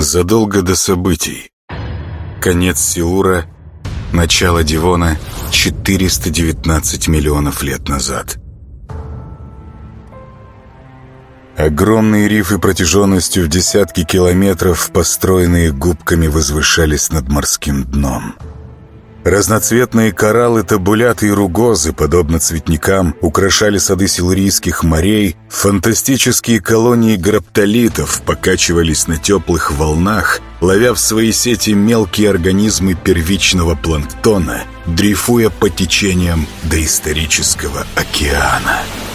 Задолго до событий. Конец Силура, начало Дивона 419 миллионов лет назад. Огромные рифы протяженностью в десятки километров, построенные губками, возвышались над морским дном. Разноцветные кораллы, табуляты и ругозы, подобно цветникам, украшали сады силурийских морей. Фантастические колонии граптолитов покачивались на теплых волнах, ловя в свои сети мелкие организмы первичного планктона, дрейфуя по течениям доисторического океана.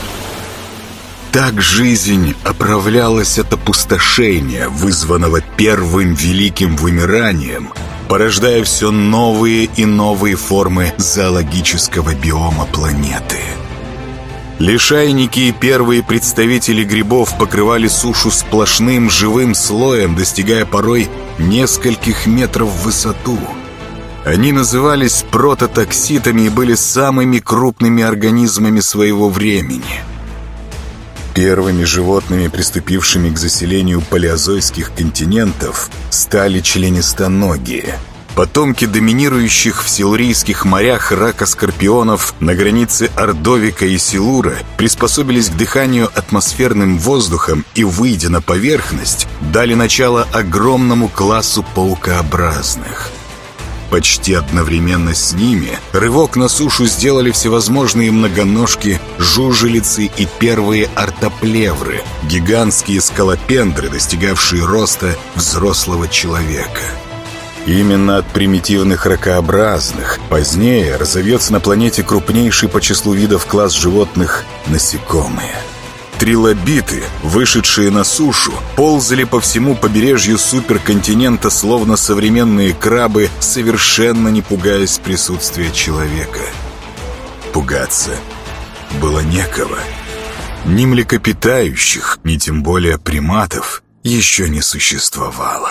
Так жизнь оправлялась от опустошения, вызванного первым великим вымиранием, порождая все новые и новые формы зоологического биома планеты. Лишайники и первые представители грибов покрывали сушу сплошным живым слоем, достигая порой нескольких метров в высоту. Они назывались прототокситами и были самыми крупными организмами своего времени. Первыми животными, приступившими к заселению палеозойских континентов, стали членистоногие. Потомки доминирующих в силурийских морях ракоскорпионов на границе Ордовика и Силура приспособились к дыханию атмосферным воздухом и, выйдя на поверхность, дали начало огромному классу паукообразных. Почти одновременно с ними рывок на сушу сделали всевозможные многоножки, жужелицы и первые ортоплевры, гигантские скалопендры, достигавшие роста взрослого человека. Именно от примитивных ракообразных позднее разовьется на планете крупнейший по числу видов класс животных – насекомые. Трилобиты, вышедшие на сушу, ползали по всему побережью суперконтинента, словно современные крабы, совершенно не пугаясь присутствия человека. Пугаться было некого. Ни млекопитающих, ни тем более приматов еще не существовало.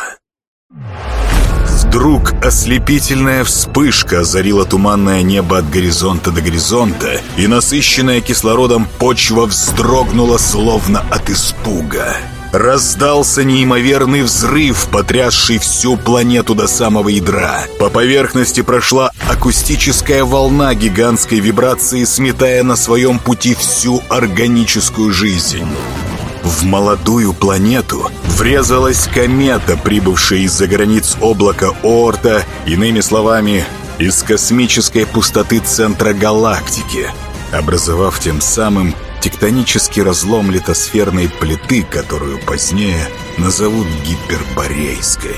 Вдруг ослепительная вспышка озарила туманное небо от горизонта до горизонта, и насыщенная кислородом почва вздрогнула, словно от испуга. Раздался неимоверный взрыв, потрясший всю планету до самого ядра. По поверхности прошла акустическая волна гигантской вибрации, сметая на своем пути всю органическую жизнь. В молодую планету врезалась комета, прибывшая из-за границ облака Оорта, иными словами, из космической пустоты центра галактики, образовав тем самым тектонический разлом литосферной плиты, которую позднее назовут Гиперборейской.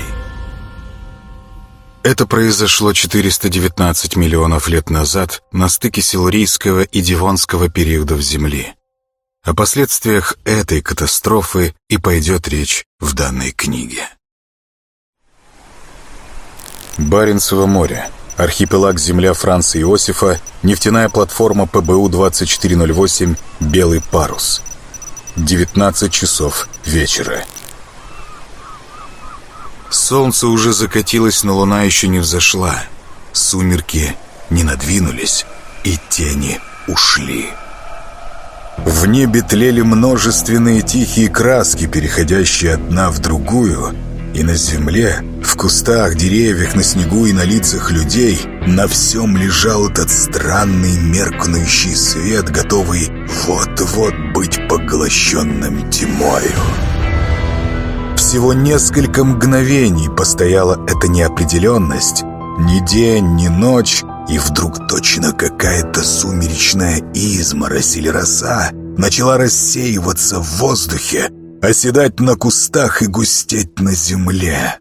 Это произошло 419 миллионов лет назад на стыке силурийского и дивонского периодов Земли. О последствиях этой катастрофы и пойдет речь в данной книге. Баренцево море. Архипелаг Земля Франца Иосифа. Нефтяная платформа ПБУ-2408 «Белый парус». 19 часов вечера. Солнце уже закатилось, но луна еще не взошла. Сумерки не надвинулись, и тени ушли. В небе тлели множественные тихие краски, переходящие одна в другую, и на земле, в кустах, деревьях, на снегу и на лицах людей на всем лежал этот странный меркнущий свет, готовый вот-вот быть поглощенным тьмою. Всего несколько мгновений постояла эта неопределенность, ни день, ни ночь, и вдруг точно какая-то сумеречная изморозь или роса начала рассеиваться в воздухе, оседать на кустах и густеть на земле.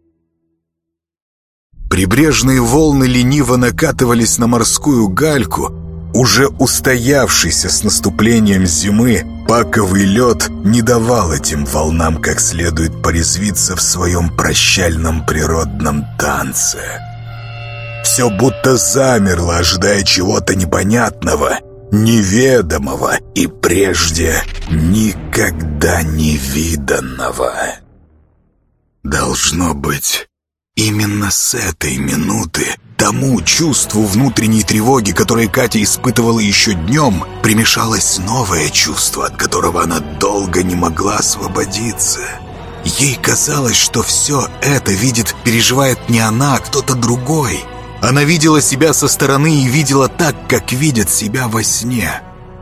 Прибрежные волны лениво накатывались на морскую гальку. Уже устоявшийся с наступлением зимы паковый лед не давал этим волнам как следует порезвиться в своем прощальном природном танце. Все будто замерло, ожидая чего-то непонятного, неведомого и прежде никогда не виданного. Должно быть, именно с этой минуты тому чувству внутренней тревоги, которое Катя испытывала еще днем, примешалось новое чувство, от которого она долго не могла освободиться. Ей казалось, что все это видит, переживает не она, а кто-то другой. Она видела себя со стороны и видела так, как видят себя во сне.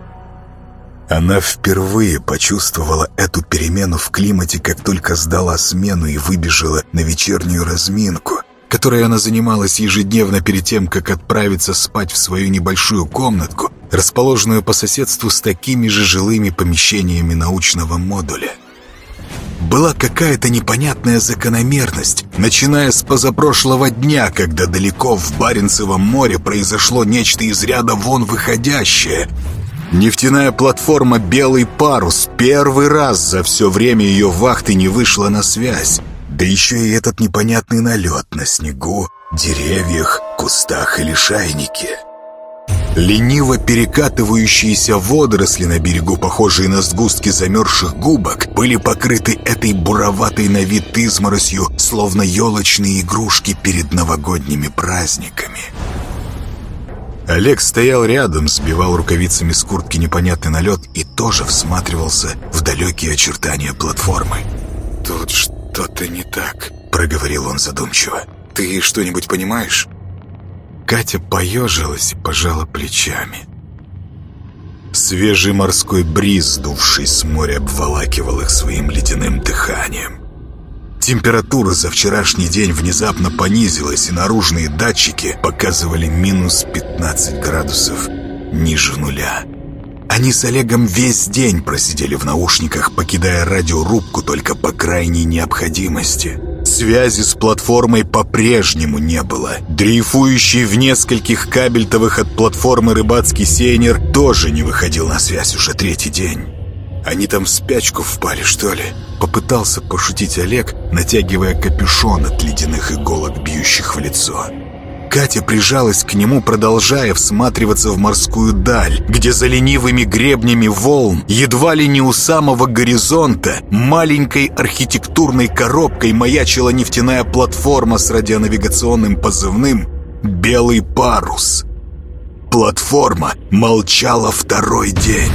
Она впервые почувствовала эту перемену в климате, как только сдала смену и выбежала на вечернюю разминку, которой она занималась ежедневно перед тем, как отправиться спать в свою небольшую комнатку, расположенную по соседству с такими же жилыми помещениями научного модуля. Была какая-то непонятная закономерность, начиная с позапрошлого дня, когда далеко в Баренцевом море произошло нечто из ряда вон выходящее. Нефтяная платформа «Белый парус» первый раз за все время ее вахты не вышла на связь. Да еще и этот непонятный налет на снегу, деревьях, кустах и лишайнике. Лениво перекатывающиеся водоросли на берегу, похожие на сгустки замерзших губок, были покрыты этой буроватой на вид изморосью, словно елочные игрушки перед новогодними праздниками. Олег стоял рядом, сбивал рукавицами с куртки непонятный налет и тоже всматривался в далекие очертания платформы. «Тут что-то не так», — проговорил он задумчиво. «Ты что-нибудь понимаешь?» Катя поежилась и пожала плечами. Свежий морской бриз, дувший с моря, обволакивал их своим ледяным дыханием. Температура за вчерашний день внезапно понизилась, и наружные датчики показывали минус 15 градусов ниже нуля. Они с Олегом весь день просидели в наушниках, покидая радиорубку только по крайней необходимости. Связи с платформой по-прежнему не было. Дрейфующий в нескольких кабельтовых от платформы рыбацкий сейнер тоже не выходил на связь уже третий день. Они там в спячку впали, что ли? Попытался пошутить Олег, натягивая капюшон от ледяных иголок, бьющих в лицо. Катя прижалась к нему, продолжая всматриваться в морскую даль, где за ленивыми гребнями волн, едва ли не у самого горизонта, маленькой архитектурной коробкой маячила нефтяная платформа с радионавигационным позывным «Белый парус». Платформа молчала второй день.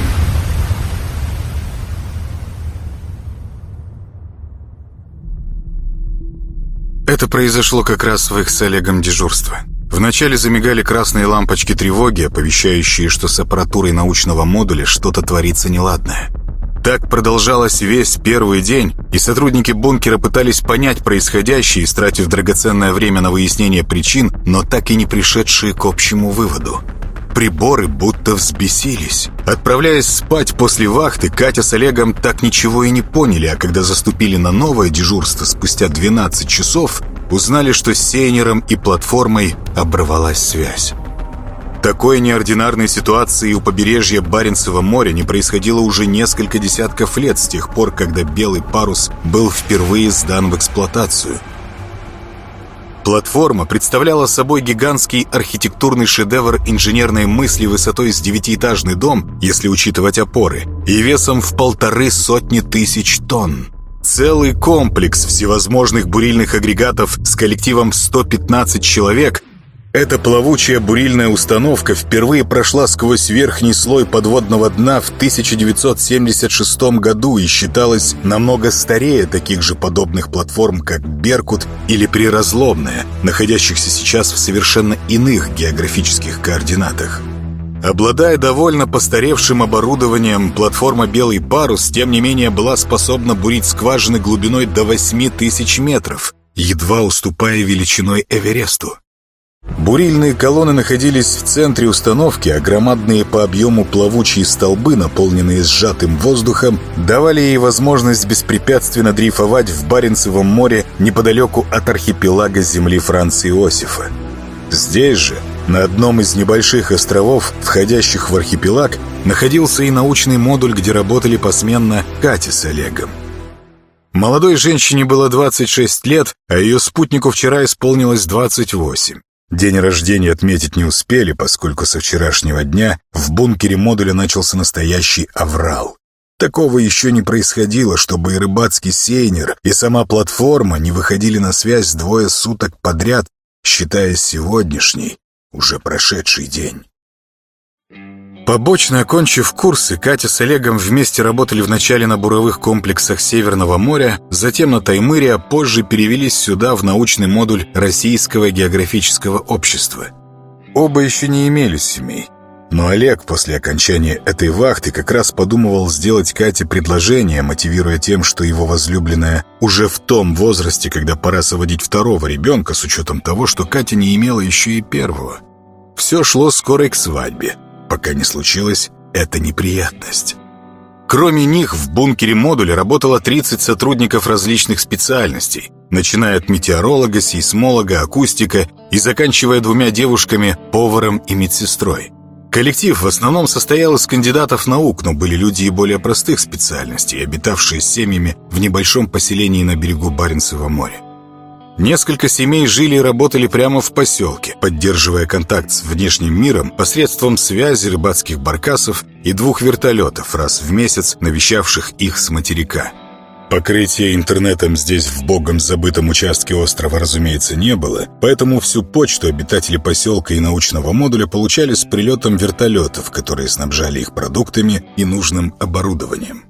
Это произошло как раз в их с Олегом дежурство. Вначале замигали красные лампочки тревоги, оповещающие, что с аппаратурой научного модуля что-то творится неладное. Так продолжалось весь первый день, и сотрудники бункера пытались понять происходящее, истратив драгоценное время на выяснение причин, но так и не пришедшие к общему выводу. Приборы будто взбесились. Отправляясь спать после вахты, Катя с Олегом так ничего и не поняли, а когда заступили на новое дежурство спустя 12 часов, узнали, что с сейнером и платформой оборвалась связь. Такой неординарной ситуации у побережья Баренцева моря не происходило уже несколько десятков лет с тех пор, когда «Белый парус» был впервые сдан в эксплуатацию. Платформа представляла собой гигантский архитектурный шедевр инженерной мысли высотой с 9-этажный дом, если учитывать опоры, и весом в 150 тысяч тонн. Целый комплекс всевозможных бурильных агрегатов с коллективом в 115 человек. Эта плавучая бурильная установка впервые прошла сквозь верхний слой подводного дна в 1976 году и считалась намного старее таких же подобных платформ, как «Беркут» или «Приразломная», находящихся сейчас в совершенно иных географических координатах. Обладая довольно постаревшим оборудованием, платформа «Белый парус» тем не менее была способна бурить скважины глубиной до 8000 метров, едва уступая величиной Эвересту. Бурильные колонны находились в центре установки, а громадные по объему плавучие столбы, наполненные сжатым воздухом, давали ей возможность беспрепятственно дрейфовать в Баренцевом море неподалеку от архипелага земли Франца Иосифа. Здесь же, на одном из небольших островов, входящих в архипелаг, находился и научный модуль, где работали посменно Катя с Олегом. Молодой женщине было 26 лет, а ее спутнику вчера исполнилось 28. День рождения отметить не успели, поскольку со вчерашнего дня в бункере модуля начался настоящий аврал. Такого еще не происходило, чтобы и рыбацкий сейнер, и сама платформа не выходили на связь 2 суток подряд, считая сегодняшний, уже прошедший день. Побочно окончив курсы, Катя с Олегом вместе работали вначале на буровых комплексах Северного моря, затем на Таймыре, а позже перевелись сюда в научный модуль Российского географического общества. Оба еще не имели семей. Но Олег после окончания этой вахты как раз подумывал сделать Кате предложение, мотивируя тем, что его возлюбленная уже в том возрасте, когда пора заводить второго ребенка, с учетом того, что Катя не имела еще и первого. Все шло скоро к свадьбе, пока не случилась эта неприятность. Кроме них в бункере модуля работало 30 сотрудников различных специальностей, начиная от метеоролога, сейсмолога, акустика и заканчивая 2 девушками, поваром и медсестрой. Коллектив в основном состоял из кандидатов наук, но были люди и более простых специальностей, обитавшие с семьями в небольшом поселении на берегу Баренцева моря. Несколько семей жили и работали прямо в поселке, поддерживая контакт с внешним миром посредством связи рыбацких баркасов и 2 вертолетов, раз в месяц навещавших их с материка. Покрытия интернетом здесь, в богом забытом участке острова, разумеется, не было, поэтому всю почту обитатели поселка и научного модуля получали с прилетом вертолетов, которые снабжали их продуктами и нужным оборудованием.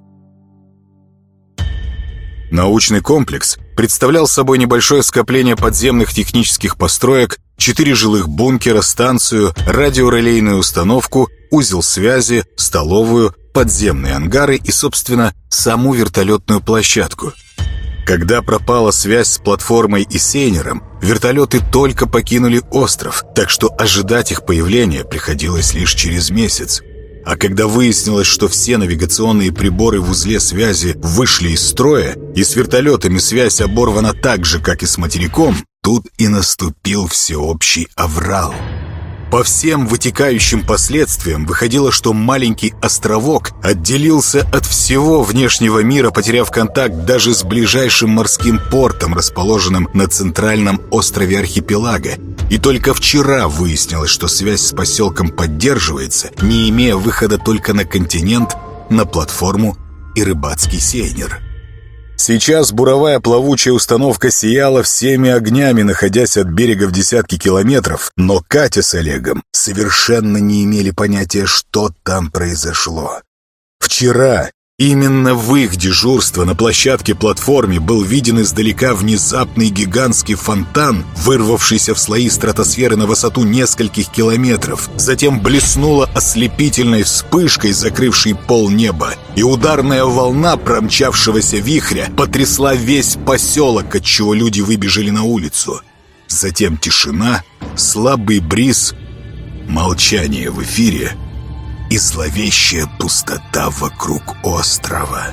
Научный комплекс представлял собой небольшое скопление подземных технических построек, 4 жилых бункера, станцию, радиорелейную установку, узел связи, столовую, подземные ангары и, собственно, саму вертолетную площадку. Когда пропала связь с платформой и сейнером, вертолеты только покинули остров, так что ожидать их появления приходилось лишь через месяц. А когда выяснилось, что все навигационные приборы в узле связи вышли из строя, и с вертолетами связь оборвана так же, как и с материком, тут и наступил всеобщий аврал. По всем вытекающим последствиям выходило, что маленький островок отделился от всего внешнего мира, потеряв контакт даже с ближайшим морским портом, расположенным на центральном острове архипелага. И только вчера выяснилось, что связь с поселком поддерживается, не имея выхода только на континент, на платформу и рыбацкий сейнер. Сейчас буровая плавучая установка сияла всеми огнями, находясь от берега в десятки километров, но Катя с Олегом совершенно не имели понятия, что там произошло. Вчера именно в их дежурство на площадке-платформе был виден издалека внезапный гигантский фонтан, вырвавшийся в слои стратосферы на высоту нескольких километров. Затем блеснула ослепительной вспышкой, закрывшей полнеба, и ударная волна промчавшегося вихря потрясла весь поселок, отчего люди выбежали на улицу. Затем тишина, слабый бриз, молчание в эфире и зловещая пустота вокруг острова.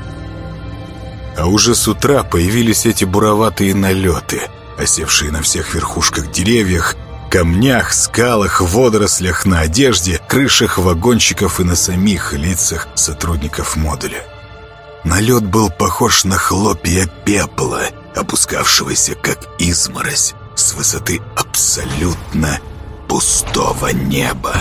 А уже с утра появились эти буроватые налеты, осевшие на всех верхушках деревьях, камнях, скалах, водорослях, на одежде, крышах вагончиков и на самих лицах сотрудников модуля. Налет был похож на хлопья пепла, опускавшегося как изморозь с высоты абсолютно пустого неба.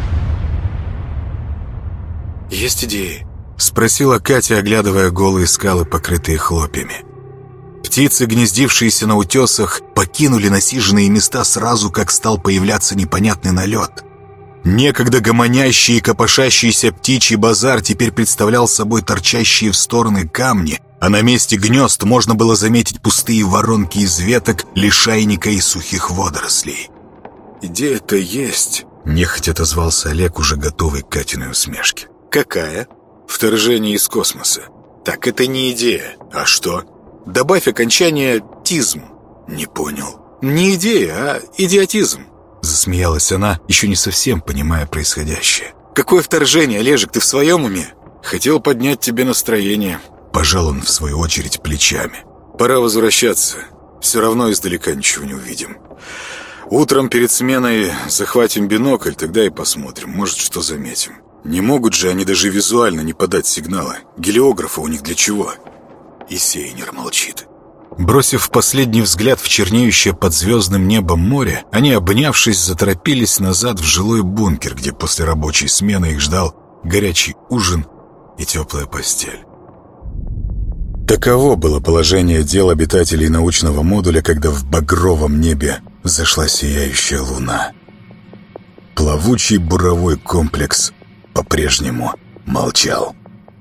«Есть идеи?» — спросила Катя, оглядывая голые скалы, покрытые хлопьями. Птицы, гнездившиеся на утесах, покинули насиженные места сразу, как стал появляться непонятный налет. Некогда гомонящий и копошащийся птичий базар теперь представлял собой торчащие в стороны камни, а на месте гнезд можно было заметить пустые воронки из веток, лишайника и сухих водорослей. «Идея-то есть», — нехотя отозвался Олег, уже готовый к Катиной усмешке. «Какая?» «Вторжение из космоса». «Так это не идея». «А что?» «Добавь окончание «тизм». «Не понял». «Не идея, а идиотизм». Засмеялась она, еще не совсем понимая происходящее. «Какое вторжение, Олежек, ты в своем уме?» «Хотел поднять тебе настроение». Пожал он в свою очередь плечами. «Пора возвращаться. Все равно издалека ничего не увидим. Утром перед сменой захватим бинокль, тогда и посмотрим, может, что заметим. Не могут же они даже визуально не подать сигнала. Гелиографа у них для чего?» И сейнер молчит. Бросив последний взгляд в чернеющее под звездным небом море, они, обнявшись, заторопились назад в жилой бункер, где после рабочей смены их ждал горячий ужин и теплая постель. Таково было положение дел обитателей научного модуля, когда в багровом небе взошла сияющая луна. Плавучий буровой комплекс по-прежнему молчал.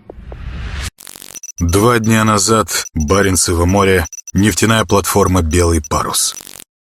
2 дня назад, Баренцево море, нефтяная платформа «Белый парус».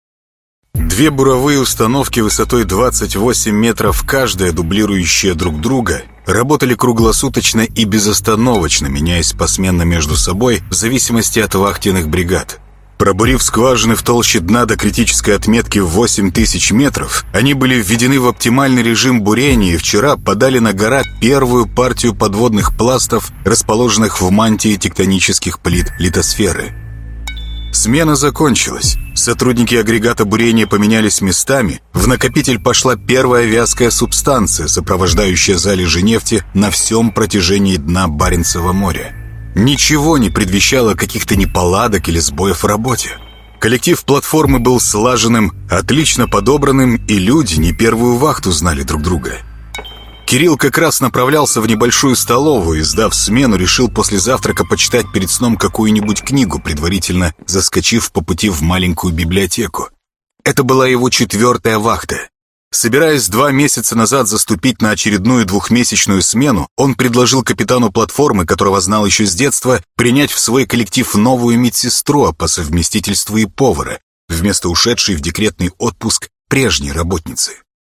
2 буровые установки высотой 28 метров каждая, дублирующие друг друга, работали круглосуточно и безостановочно, меняясь посменно между собой в зависимости от вахтенных бригад. Пробурив скважины в толще дна до критической отметки в 8000 метров, они были введены в оптимальный режим бурения и вчера подали на гора первую партию подводных пластов, расположенных в мантии тектонических плит литосферы. Смена закончилась. Сотрудники агрегата бурения поменялись местами. В накопитель пошла первая вязкая субстанция, сопровождающая залежи нефти на всем протяжении дна Баренцева моря. Ничего не предвещало каких-то неполадок или сбоев в работе. Коллектив платформы был слаженным, отлично подобранным, и люди не первую вахту знали друг друга. Кирилл как раз направлялся в небольшую столовую и, сдав смену, решил после завтрака почитать перед сном какую-нибудь книгу, предварительно заскочив по пути в маленькую библиотеку. Это была его 4-я вахта. Собираясь 2 месяца назад заступить на очередную 2-месячную смену, он предложил капитану платформы, которого знал еще с детства, принять в свой коллектив новую медсестру, а по совместительству и повара, вместо ушедшей в декретный отпуск прежней работницы.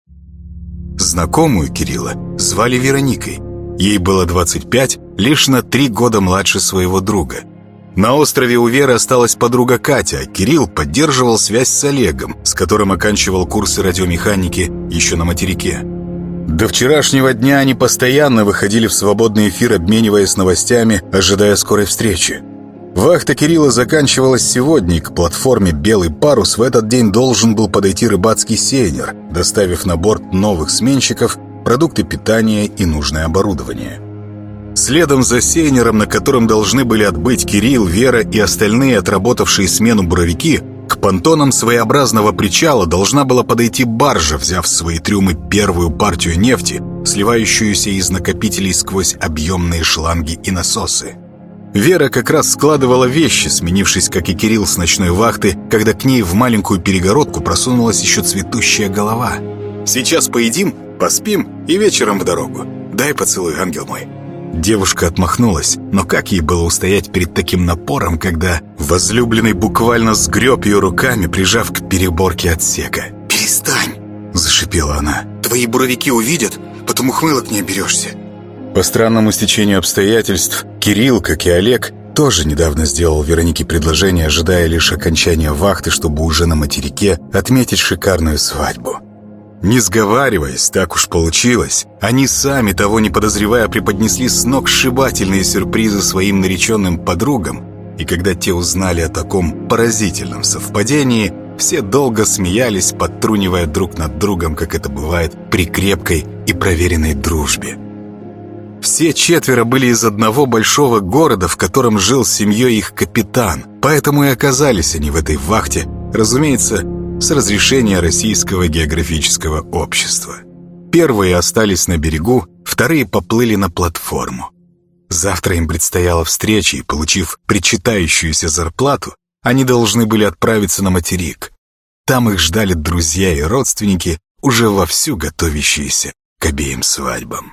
Знакомую Кирилла звали Вероникой. Ей было 25, лишь на 3 года младше своего друга. На острове у Веры осталась подруга Катя, а Кирилл поддерживал связь с Олегом, с которым оканчивал курсы радиомеханики еще на материке. До вчерашнего дня они постоянно выходили в свободный эфир, обмениваясь новостями, ожидая скорой встречи. Вахта Кирилла заканчивалась сегодня, и к платформе «Белый парус» в этот день должен был подойти рыбацкий сейнер, доставив на борт новых сменщиков, продукты питания и нужное оборудование. Следом за сейнером, на котором должны были отбыть Кирилл, Вера и остальные отработавшие смену буровики, к понтонам своеобразного причала должна была подойти баржа, взяв в свои трюмы первую партию нефти, сливающуюся из накопителей сквозь объемные шланги и насосы. Вера как раз складывала вещи, сменившись, как и Кирилл, с ночной вахты, когда к ней в маленькую перегородку просунулась еще цветущая голова. «Сейчас поедим, поспим и вечером в дорогу. Дай поцелуй, ангел мой». Девушка отмахнулась, но как ей было устоять перед таким напором, когда возлюбленный буквально сгреб ее руками, прижав к переборке отсека. «Перестань!» – зашипела она. «Твои буровики увидят, потом ухмылок не оберешься». По странному стечению обстоятельств, Кирилл, как и Олег, тоже недавно сделал Веронике предложение, ожидая лишь окончания вахты, чтобы уже на материке отметить шикарную свадьбу. Не сговариваясь, так уж получилось, они сами, того не подозревая, преподнесли сногсшибательные сюрпризы своим нареченным подругам, и когда те узнали о таком поразительном совпадении, все долго смеялись, подтрунивая друг над другом, как это бывает при крепкой и проверенной дружбе. Все 4 были из одного большого города, в котором жил с семьей их капитан, поэтому и оказались они в этой вахте, разумеется, с разрешения Российского географического общества. Первые остались на берегу, вторые поплыли на платформу. Завтра им предстояла встреча, и, получив причитающуюся зарплату, они должны были отправиться на материк. Там их ждали друзья и родственники, уже вовсю готовящиеся к обеим свадьбам.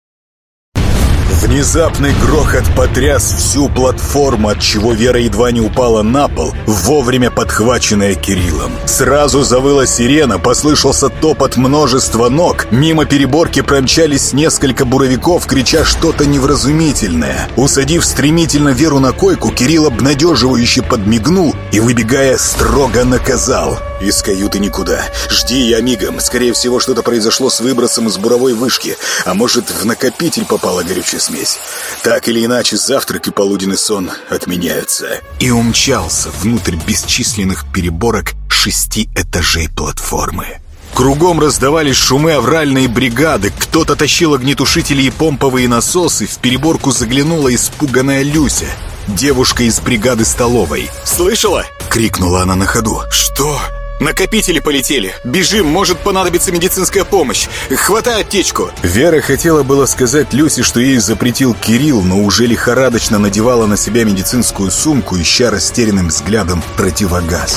Внезапный грохот потряс всю платформу, отчего Вера едва не упала на пол, вовремя подхваченная Кириллом. Сразу завыла сирена, послышался топот множества ног. Мимо переборки промчались несколько буровиков, крича что-то невразумительное. Усадив стремительно Веру на койку, Кирилл обнадеживающе подмигнул и, выбегая, строго наказал: «Из каюты никуда. Жди, я мигом. Скорее всего, что-то произошло с выбросом из буровой вышки, а может, в накопитель попала горючая смесь. Так или иначе, завтрак и полуденный сон отменяются». И умчался внутрь бесчисленных переборок 6 этажей платформы. Кругом раздавались шумы авральной бригады, кто-то тащил огнетушители и помповые насосы, в переборку заглянула испуганная Люся, девушка из бригады столовой. «Слышала?» — крикнула она на ходу. «Что?» «Накопители полетели! Бежим, может понадобиться медицинская помощь! Хватай аптечку!» Вера хотела было сказать Люсе, что ей запретил Кирилл, но уже лихорадочно надевала на себя медицинскую сумку, ища растерянным взглядом противогаз.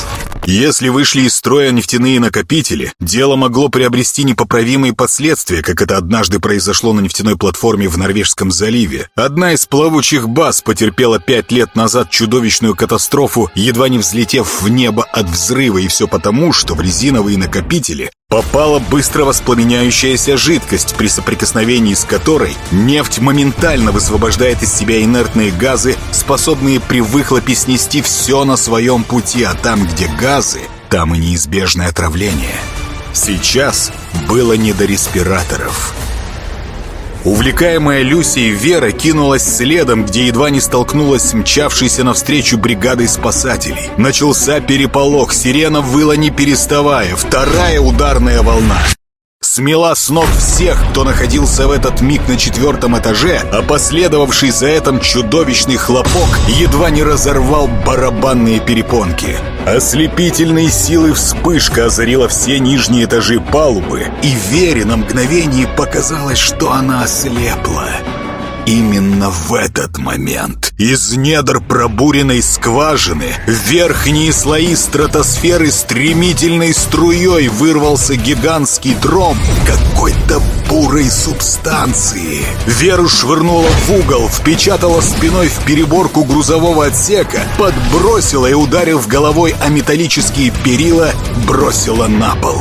Если вышли из строя нефтяные накопители, дело могло приобрести непоправимые последствия, как это однажды произошло на нефтяной платформе в Норвежском заливе. Одна из плавучих баз потерпела 5 лет назад чудовищную катастрофу, едва не взлетев в небо от взрыва, и все потому, что в резиновые накопители попала быстро воспламеняющаяся жидкость, при соприкосновении с которой нефть моментально высвобождает из себя инертные газы, способные при выхлопе снести все на своем пути, а там, где газы, там и неизбежное отравление. Сейчас было не до респираторов. Увлекаемая Люсей, Вера кинулась следом, где едва не столкнулась с мчавшейся навстречу бригадой спасателей. Начался переполох, сирена выла не переставая, вторая ударная волна смела с ног всех, кто находился в этот миг на 4-м этаже, а последовавший за этим чудовищный хлопок едва не разорвал барабанные перепонки. Ослепительной силы вспышка озарила все нижние этажи палубы, и Вере на мгновение показалось, что она ослепла. Именно в этот момент из недр пробуренной скважины в верхние слои стратосферы стремительной струей вырвался гигантский тромб какой-то бурой субстанции. Веру швырнула в угол, впечатала спиной в переборку грузового отсека, подбросила и, ударив головой о металлические перила, бросила на пол.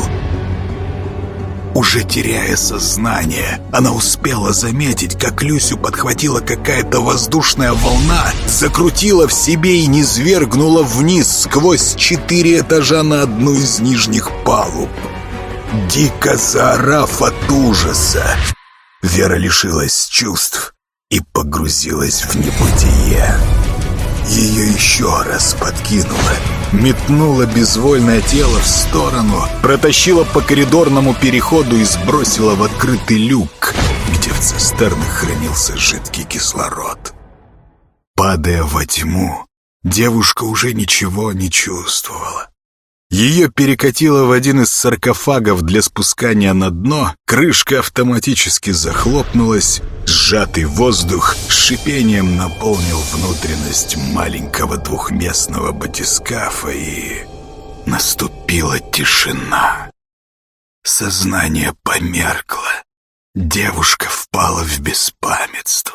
Уже теряя сознание, она успела заметить, как Люсю подхватила какая-то воздушная волна, закрутила в себе и низвергнула вниз сквозь 4 этажа на одну из нижних палуб. Дико заорав от ужаса, Вера лишилась чувств и погрузилась в небытие. Ее еще раз подкинуло, метнуло безвольное тело в сторону, протащило по коридорному переходу и сбросило в открытый люк, где в цистернах хранился жидкий кислород. Падая во тьму, девушка уже ничего не чувствовала. Ее перекатило в один из саркофагов для спускания на дно, крышка автоматически захлопнулась, сжатый воздух с шипением наполнил внутренность маленького двухместного батискафа, и наступила тишина. Сознание померкло, девушка впала в беспамятство.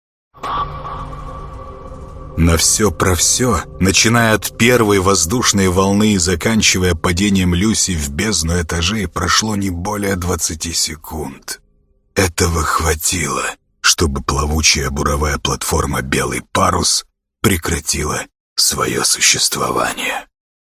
На все про все, начиная от первой воздушной волны и заканчивая падением Люси в бездну этажей, прошло не более 20 секунд. Этого хватило, чтобы плавучая буровая платформа «Белый парус» прекратила свое существование.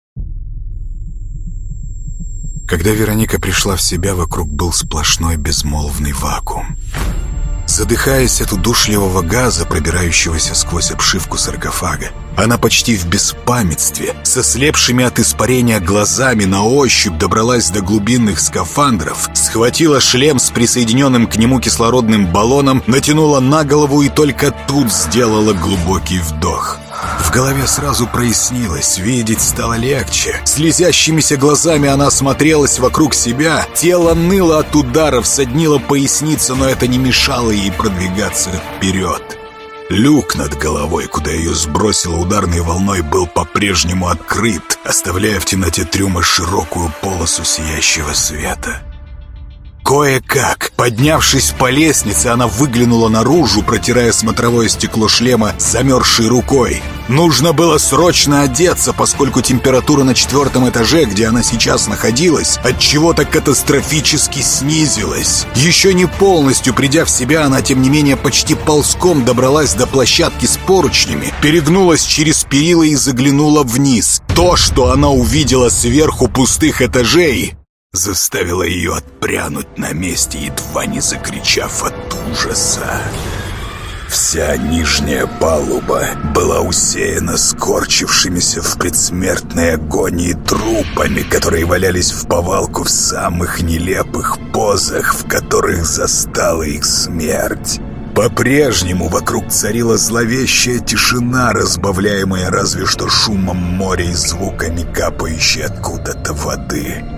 Когда Вероника пришла в себя, вокруг был сплошной безмолвный вакуум. Задыхаясь от удушливого газа, пробирающегося сквозь обшивку саркофага, она почти в беспамятстве, со слепшими от испарения глазами, на ощупь добралась до глубинных скафандров, схватила шлем с присоединенным к нему кислородным баллоном, натянула на голову и только тут сделала глубокий вдох. В голове сразу прояснилось, видеть стало легче. Слезящимися глазами она осмотрелась вокруг себя. Тело ныло от ударов, соднила поясница, но это не мешало ей продвигаться вперед. Люк над головой, куда ее сбросило ударной волной, был по-прежнему открыт, оставляя в темноте трюма широкую полосу сияющего света. Кое-как, поднявшись по лестнице, она выглянула наружу, протирая смотровое стекло шлема замерзшей рукой. Нужно было срочно одеться, поскольку температура на 4-м этаже, где она сейчас находилась, от чего-то катастрофически снизилась. Еще не полностью придя в себя, она, тем не менее, почти ползком добралась до площадки с поручнями, перегнулась через перила и заглянула вниз. То, что она увидела сверху пустых этажей, заставило ее отпрянуть на месте, едва не закричав от ужаса. Вся нижняя палуба была усеяна скорчившимися в предсмертной агонии трупами, которые валялись вповалку в самых нелепых позах, в которых застала их смерть. По-прежнему вокруг царила зловещая тишина, разбавляемая разве что шумом моря и звуками капающей откуда-то воды.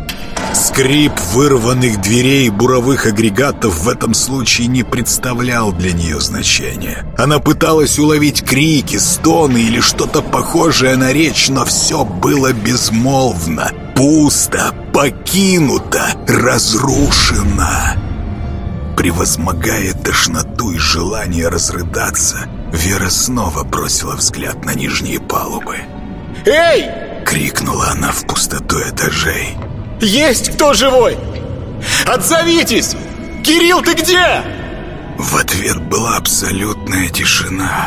Скрип вырванных дверей буровых агрегатов в этом случае не представлял для нее значения. Она пыталась уловить крики, стоны или что-то похожее на речь, но все было безмолвно, пусто, покинуто, разрушено. Превозмогая тошноту и желание разрыдаться, Вера снова бросила взгляд на нижние палубы. «Эй!» — крикнула она в пустоту этажей. «Есть кто живой? Отзовитесь! Кирилл, ты где?» В ответ была абсолютная тишина.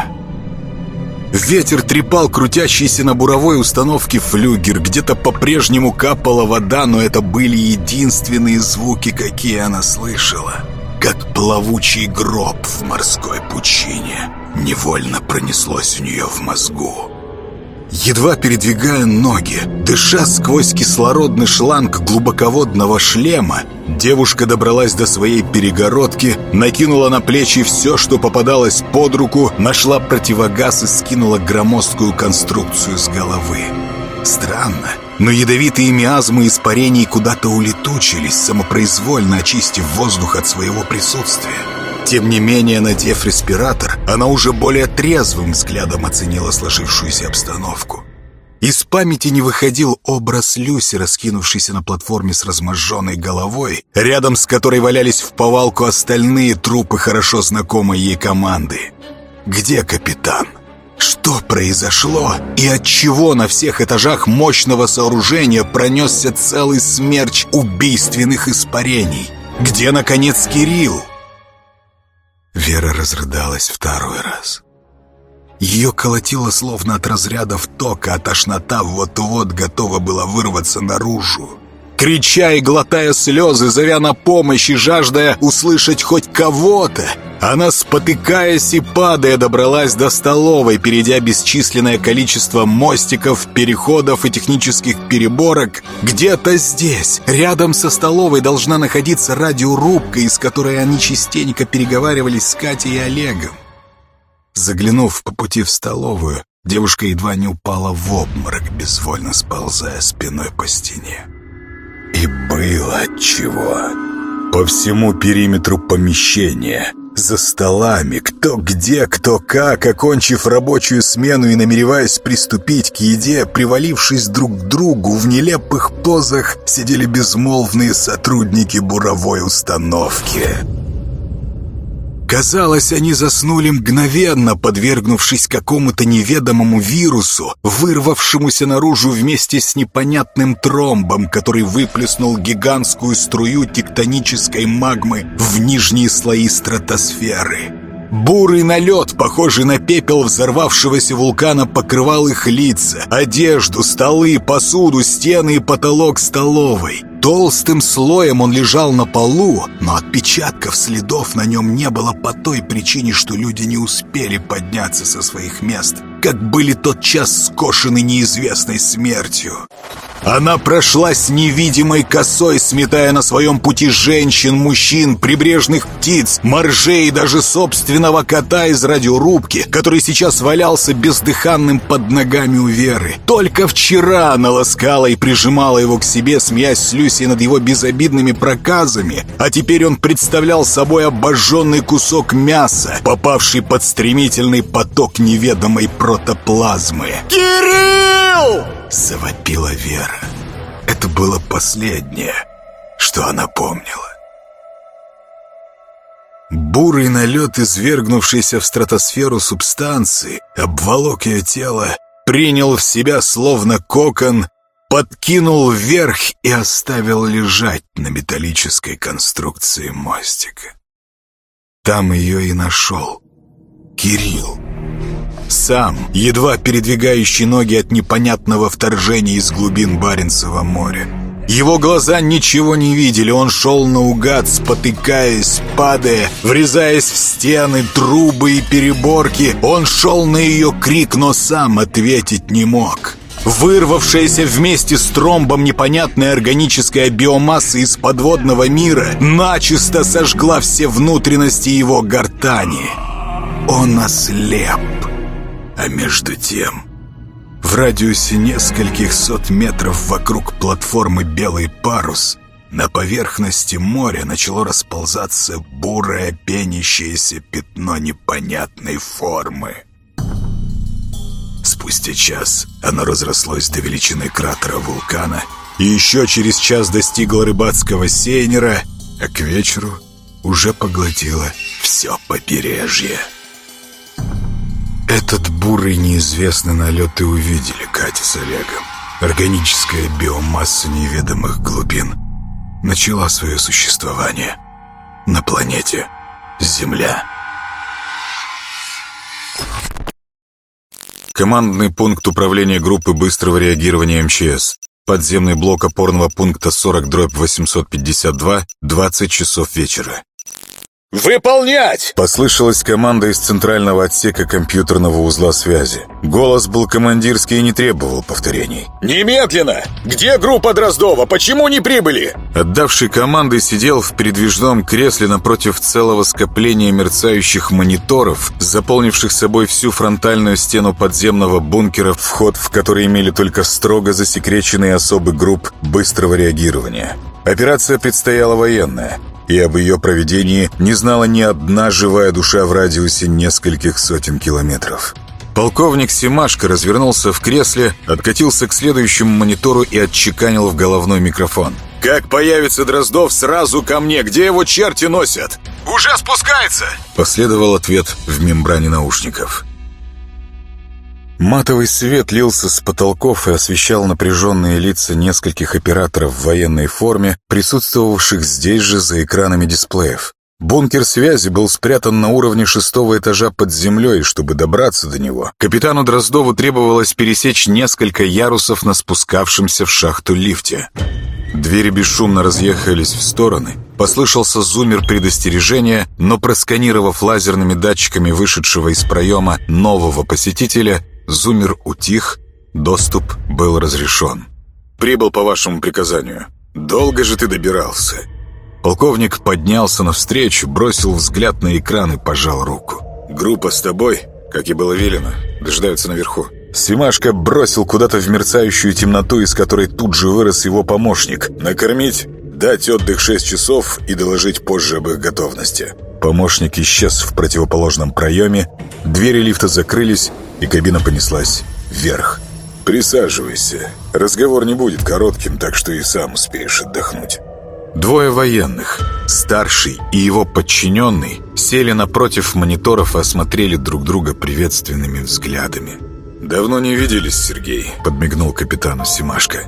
Ветер трепал крутящийся на буровой установке флюгер. Где-то по-прежнему капала вода, но это были единственные звуки, какие она слышала. Как плавучий гроб в морской пучине. Невольно пронеслось у нее в мозгу. Едва передвигая ноги, дыша сквозь кислородный шланг глубоководного шлема, девушка добралась до своей перегородки, накинула на плечи все, что попадалось под руку, нашла противогаз и скинула громоздкую конструкцию с головы. Странно, но ядовитые миазмы испарений куда-то улетучились, самопроизвольно очистив воздух от своего присутствия. Тем не менее, надев респиратор, она уже более трезвым взглядом оценила сложившуюся обстановку. Из памяти не выходил образ Люси, раскинувшейся на платформе с разможженной головой, рядом с которой валялись в повалку остальные трупы хорошо знакомой ей команды. Где капитан? Что произошло? И отчего на всех этажах мощного сооружения пронесся целый смерч убийственных испарений? Где, наконец, Кирилл? Вера разрыдалась второй раз. Ее колотило словно от разрядов тока, а тошнота вот-вот готова была вырваться наружу. Крича и глотая слезы, зовя на помощь и жаждая услышать хоть кого-то, она, спотыкаясь и падая, добралась до столовой, перейдя бесчисленное количество мостиков, переходов и технических переборок. Где-то здесь, рядом со столовой, должна находиться радиорубка, из которой они частенько переговаривались с Катей и Олегом. Заглянув по пути в столовую, девушка едва не упала в обморок, безвольно сползая спиной по стене. И было отчего. По всему периметру помещения, за столами, кто где, кто как, окончив рабочую смену и намереваясь приступить к еде, привалившись друг к другу в нелепых позах, сидели безмолвные сотрудники буровой установки. Казалось, они заснули мгновенно, подвергнувшись какому-то неведомому вирусу, вырвавшемуся наружу вместе с непонятным тромбом, который выплеснул гигантскую струю тектонической магмы в нижние слои стратосферы. Бурый налет, похожий на пепел взорвавшегося вулкана, покрывал их лица, одежду, столы, посуду, стены и потолок столовой. Толстым слоем он лежал на полу, но отпечатков следов на нем не было по той причине, что люди не успели подняться со своих мест, как были тотчас скошены неизвестной смертью. Она прошлась невидимой косой, сметая на своем пути женщин, мужчин, прибрежных птиц, моржей и даже собственного кота из радиорубки, который сейчас валялся бездыханным под ногами у Веры. Только вчера она ласкала и прижимала его к себе, смеясь с Люсей над его безобидными проказами, а теперь он представлял собой обожженный кусок мяса, попавший под стремительный поток неведомой протоплазмы. «Кирилл!» — завопила Вера. Это было последнее, что она помнила. Бурый налет, извергнувшийся в стратосферу субстанции, обволок ее тело, принял в себя словно кокон, подкинул вверх и оставил лежать на металлической конструкции мостика. Там ее и нашел Кирилл. Сам, едва передвигающий ноги от непонятного вторжения из глубин Баренцева моря. Его глаза ничего не видели, он шел наугад, спотыкаясь, падая, врезаясь в стены, трубы и переборки. Он шел на ее крик, но сам ответить не мог. Вырвавшаяся вместе с тромбом непонятная органическая биомасса из подводного мира начисто сожгла все внутренности его гортани. Он ослеп. А между тем, в радиусе нескольких сот метров вокруг платформы «Белый парус» на поверхности моря начало расползаться бурое пенящееся пятно непонятной формы. Спустя час оно разрослось до величины кратера вулкана и еще через час достигло рыбацкого сейнера, а к вечеру уже поглотило все побережье. Этот бурый неизвестный налет и увидели Катя с Олегом. Органическая биомасса неведомых глубин начала свое существование на планете Земля. Командный пункт управления группы быстрого реагирования МЧС. Подземный блок опорного пункта 40/852, 20 часов вечера. «Выполнять!» Послышалась команда из центрального отсека компьютерного узла связи. Голос был командирский и не требовал повторений. «Немедленно! Где группа Дроздова? Почему не прибыли?» Отдавший команды сидел в передвижном кресле напротив целого скопления мерцающих мониторов, заполнивших собой всю фронтальную стену подземного бункера, вход в который имели только строго засекреченные особы групп быстрого реагирования. Операция предстояла военная, и об ее проведении не знала ни одна живая душа в радиусе нескольких сотен километров. Полковник Семашко развернулся в кресле, откатился к следующему монитору и отчеканил в головной микрофон. «Как появится Дроздов, сразу ко мне! Где его черти носят?» «Уже спускается!» Последовал ответ в мембране наушников. Матовый свет лился с потолков и освещал напряженные лица нескольких операторов в военной форме, присутствовавших здесь же за экранами дисплеев. Бункер связи был спрятан на уровне 6-го этажа под землей, и чтобы добраться до него, капитану Дроздову требовалось пересечь несколько ярусов на спускавшемся в шахту лифте. Двери бесшумно разъехались в стороны. Послышался зуммер предостережения, но просканировав лазерными датчиками вышедшего из проема нового посетителя, зуммер утих, доступ был разрешен. «Прибыл по вашему приказанию. Долго же ты добирался?» Полковник поднялся навстречу, бросил взгляд на экран и пожал руку. «Группа с тобой, как и было велено, дожидаются наверху». Семашко бросил куда-то в мерцающую темноту, из которой тут же вырос его помощник. «Накормить, дать отдых 6 часов и доложить позже об их готовности». Помощник исчез в противоположном проеме, двери лифта закрылись, и кабина понеслась вверх. «Присаживайся. Разговор не будет коротким, так что и сам успеешь отдохнуть». Двое военных, старший и его подчиненный, сели напротив мониторов и осмотрели друг друга приветственными взглядами. «Давно не виделись, Сергей», — подмигнул капитану Семашко.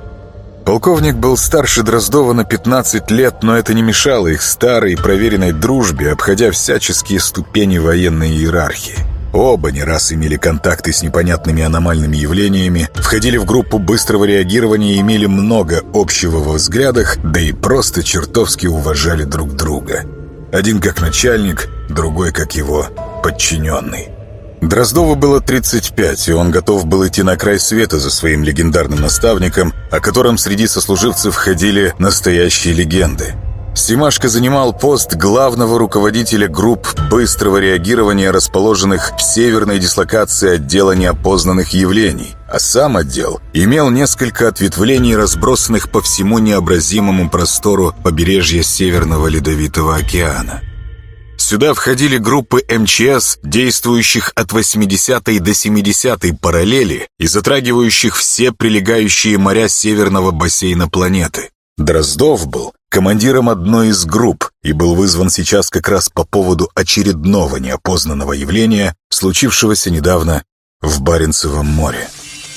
Полковник был старше Дроздова на 15 лет, но это не мешало их старой и проверенной дружбе, обходя всяческие ступени военной иерархии. Оба не раз имели контакты с непонятными аномальными явлениями, входили в группу быстрого реагирования и имели много общего во взглядах, да и просто чертовски уважали друг друга. Один как начальник, другой как его подчиненный. Дроздову было 35, и он готов был идти на край света за своим легендарным наставником, о котором среди сослуживцев ходили настоящие легенды. Семашко занимал пост главного руководителя групп быстрого реагирования, расположенных в северной дислокации отдела неопознанных явлений, а сам отдел имел несколько ответвлений, разбросанных по всему необразимому простору побережья Северного Ледовитого океана. Сюда входили группы МЧС, действующих от 80-й до 70-й параллели и затрагивающих все прилегающие моря северного бассейна планеты. Дроздов был командиром одной из групп и был вызван сейчас как раз по поводу очередного неопознанного явления, случившегося недавно в Баренцевом море.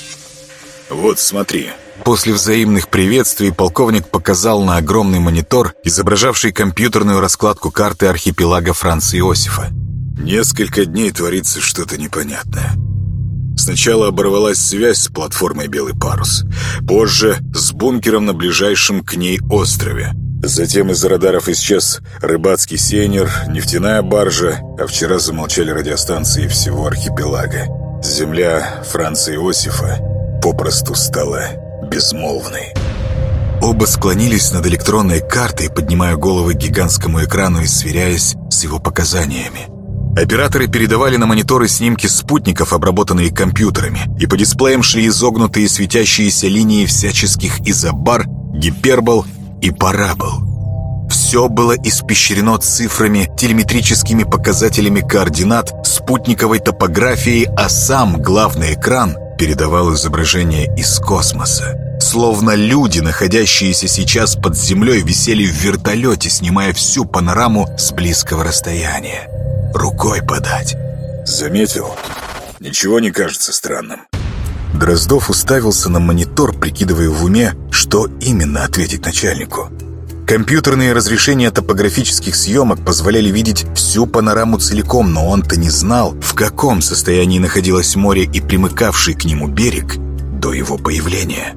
«Вот смотри». После взаимных приветствий полковник показал на огромный монитор, изображавший компьютерную раскладку карты архипелага Франца Иосифа. «Несколько дней творится что-то непонятное. Сначала оборвалась связь с платформой «Белый парус», позже с бункером на ближайшем к ней острове. Затем из радаров исчез рыбацкий сейнер, нефтяная баржа, а вчера замолчали радиостанции всего архипелага. Земля Франца Иосифа попросту стала безмолвной. Оба склонились над электронной картой, поднимая головы к гигантскому экрану и сверяясь с его показаниями. Операторы передавали на мониторы снимки спутников, обработанные компьютерами, и по дисплеям шли изогнутые светящиеся линии всяческих изобар, гипербол И пора был. Все было испещрено цифрами, телеметрическими показателями координат, спутниковой топографией, а сам главный экран передавал изображение из космоса. Словно люди, находящиеся сейчас под землей, висели в вертолете, снимая всю панораму с близкого расстояния. Рукой подать. Заметил? Ничего не кажется странным. Дроздов уставился на монитор, прикидывая в уме, что именно ответить начальнику. Компьютерные разрешения топографических съемок позволяли видеть всю панораму целиком, но он-то не знал, в каком состоянии находилось море и примыкавший к нему берег до его появления.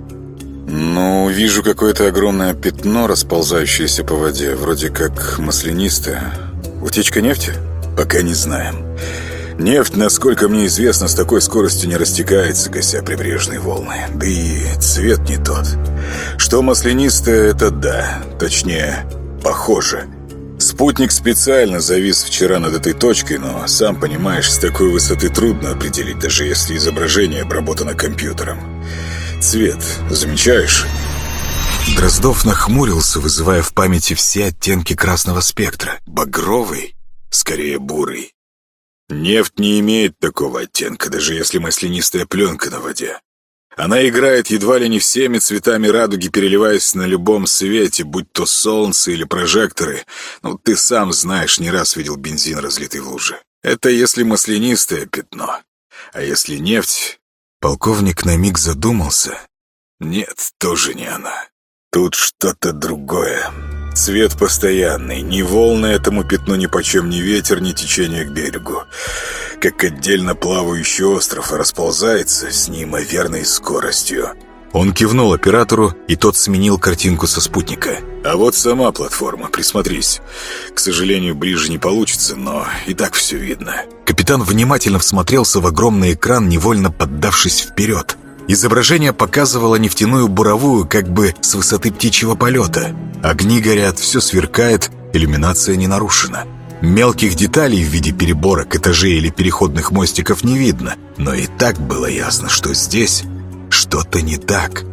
Ну, вижу какое-то огромное пятно, расползающееся по воде, вроде как маслянистое. Утечка нефти? Пока не знаем. Нефть, насколько мне известно, с такой скоростью не растекается, гася прибрежные волны. Да и цвет не тот. Что маслянистое, это да. Точнее, похоже. Спутник специально завис вчера над этой точкой, но, сам понимаешь, с такой высоты трудно определить, даже если изображение обработано компьютером. Цвет, замечаешь? Дроздов нахмурился, вызывая в памяти все оттенки красного спектра. Багровый, скорее бурый. Нефть не имеет такого оттенка, даже если маслянистая пленка на воде. Она играет едва ли не всеми цветами радуги, переливаясь на любом свете, будь то солнце или прожекторы. Ну, ты сам знаешь, не раз видел бензин, разлитый в луже. Это если маслянистое пятно. А если нефть... Полковник на миг задумался. Нет, тоже не она. Тут что-то другое. Цвет постоянный. Ни волны этому пятну нипочем, ни ветер, ни течение к берегу. Как отдельно плавающий остров, расползается с неимоверной скоростью. Он кивнул оператору, и тот сменил картинку со спутника. А вот сама платформа, присмотрись. К сожалению, ближе не получится, но и так все видно. Капитан внимательно всмотрелся в огромный экран, невольно поддавшись вперед. Изображение показывало нефтяную буровую, как бы с высоты птичьего полета. Огни горят, все сверкает, иллюминация не нарушена. Мелких деталей в виде переборок, этажей или переходных мостиков не видно, но и так было ясно, что здесь что-то не так.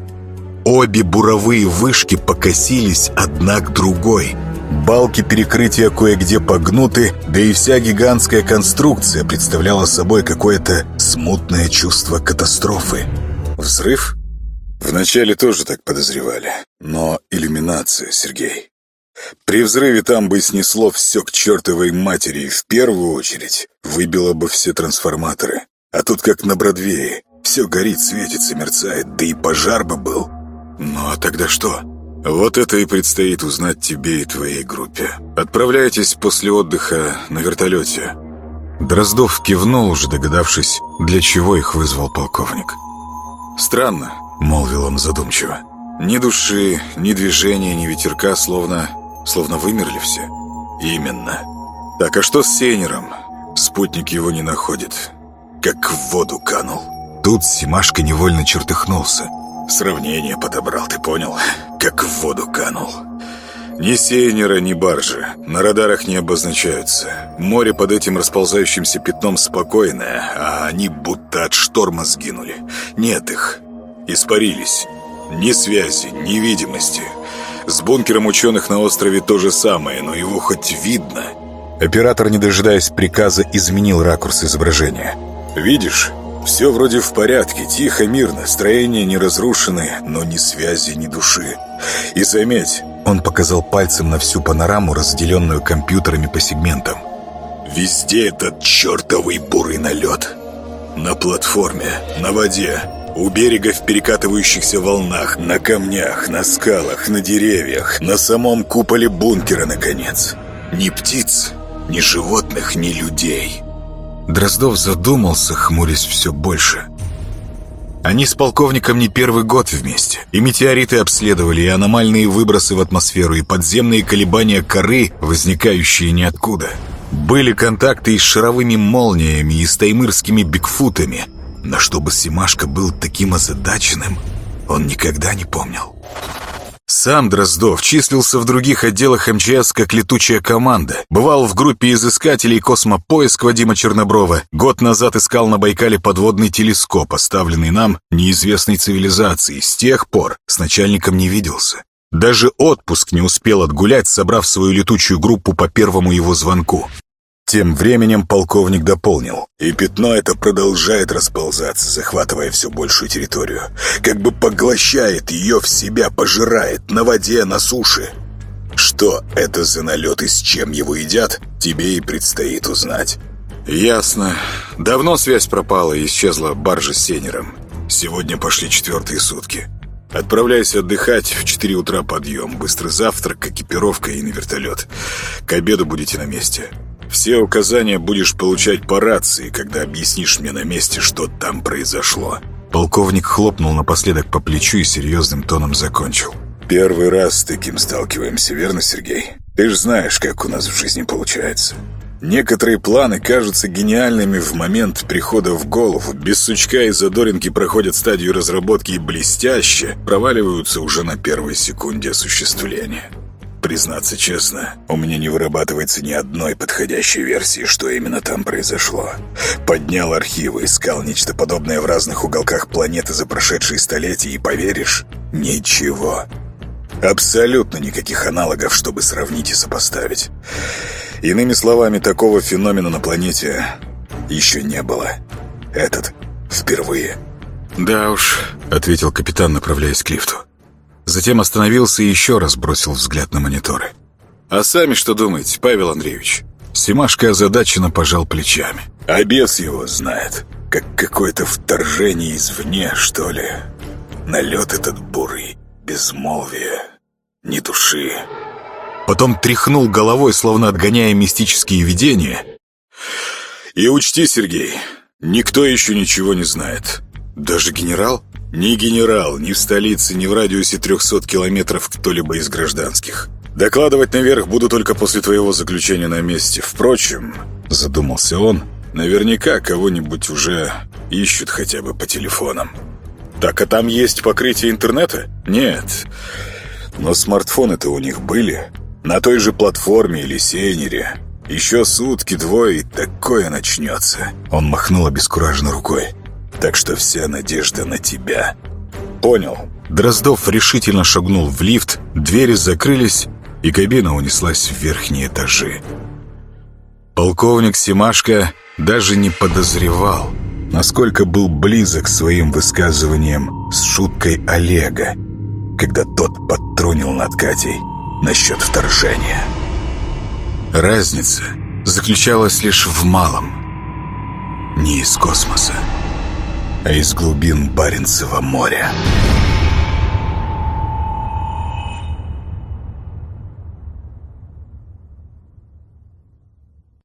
Обе буровые вышки покосились одна к другой. Балки перекрытия кое-где погнуты, да и вся гигантская конструкция представляла собой какое-то смутное чувство катастрофы. Взрыв? Вначале тоже так подозревали. Но иллюминация, Сергей. При взрыве там бы снесло все к чертовой матери, и в первую очередь выбило бы все трансформаторы. А тут как на Бродвее. Все горит, светится, мерцает, да и пожар бы был. Ну а тогда что? Вот это и предстоит узнать тебе и твоей группе. Отправляйтесь после отдыха на вертолете. Дроздов кивнул, уже догадавшись, для чего их вызвал полковник. «Странно», — молвил он задумчиво. «Ни души, ни движения, ни ветерка, словно вымерли все». «Именно. Так, а что с Сейнером? Спутник его не находит. Как в воду канул». Тут Семашко невольно чертыхнулся. «Сравнение подобрал, ты понял? Как в воду канул». Ни Сейнера, ни баржи. На радарах не обозначаются. Море под этим расползающимся пятном спокойное, а они будто от шторма сгинули. Нет их. Испарились. Ни связи, ни видимости. С бункером ученых на острове то же самое, но его хоть видно. Оператор, не дожидаясь приказа, изменил ракурс изображения. «Видишь? Все вроде в порядке, тихо, мирно. Строения не разрушены, но ни связи, ни души. И заметь...» Он показал пальцем на всю панораму, разделенную компьютерами по сегментам. «Везде этот чертовый бурый налет. На платформе, на воде, у берега в перекатывающихся волнах, на камнях, на скалах, на деревьях, на самом куполе бункера, наконец. Ни птиц, ни животных, ни людей». Дроздов задумался, хмурясь все больше. Они с полковником не первый год вместе. И метеориты обследовали, и аномальные выбросы в атмосферу, и подземные колебания коры, возникающие ниоткуда. Были контакты и с шаровыми молниями, и с таймырскими бигфутами. Но чтобы Семашко был таким озадаченным, он никогда не помнил. Сам Дроздов числился в других отделах МЧС как летучая команда. Бывал в группе изыскателей «Космопоиск» Вадима Черноброва. Год назад искал на Байкале подводный телескоп, оставленный нам неизвестной цивилизацией. С тех пор с начальником не виделся. Даже отпуск не успел отгулять, собрав свою летучую группу по первому его звонку. Тем временем полковник дополнил. И пятно это продолжает расползаться, захватывая все большую территорию. Как бы поглощает ее в себя, пожирает на воде, на суше. Что это за налет и с чем его едят, тебе и предстоит узнать. Ясно. Давно связь пропала и исчезла баржа с сейнером. Сегодня пошли 4-е сутки. Отправляйся отдыхать, в 4 утра подъем. Быстрый завтрак, экипировка и на вертолет. К обеду будете на месте. Все указания будешь получать по рации, когда объяснишь мне на месте, что там произошло. Полковник хлопнул напоследок по плечу и серьезным тоном закончил. Первый раз с таким сталкиваемся, верно, Сергей? Ты же знаешь, как у нас в жизни получается. Некоторые планы кажутся гениальными в момент прихода в голову. Без сучка и задоринки проходят стадию разработки и блестяще проваливаются уже на первой секунде осуществления. Признаться честно, у меня не вырабатывается ни одной подходящей версии, что именно там произошло. Поднял архивы, искал нечто подобное в разных уголках планеты за прошедшие столетия, и поверишь, ничего. Абсолютно никаких аналогов, чтобы сравнить и сопоставить. Иными словами, такого феномена на планете еще не было. Этот впервые. «Да уж», — ответил капитан, направляясь к лифту. Затем остановился и еще раз бросил взгляд на мониторы. «А сами что думаете, Павел Андреевич?» Семашко озадаченно пожал плечами. «А бес его знает. Как какое-то вторжение извне, что ли. Налет этот бурый, безмолвие, ни души». Потом тряхнул головой, словно отгоняя мистические видения. «И учти, Сергей, никто еще ничего не знает. Даже генерал?» Ни генерал, ни в столице, ни в радиусе 300 километров кто-либо из гражданских. Докладывать наверх буду только после твоего заключения на месте. Впрочем, задумался он, наверняка кого-нибудь уже ищут хотя бы по телефонам. Так, а там есть покрытие интернета? Нет. Но смартфоны-то у них были. На той же платформе или сейнере. Еще сутки-двое, и такое начнется. Он махнул обескураженно рукой. Так что вся надежда на тебя. Понял. Дроздов решительно шагнул в лифт, двери закрылись, и кабина унеслась в верхние этажи. Полковник Семашко даже не подозревал, насколько был близок своим высказыванием с шуткой Олега, когда тот подтрунил над Катей насчет вторжения. Разница заключалась лишь в малом. Не из космоса, а из глубин Баренцева моря.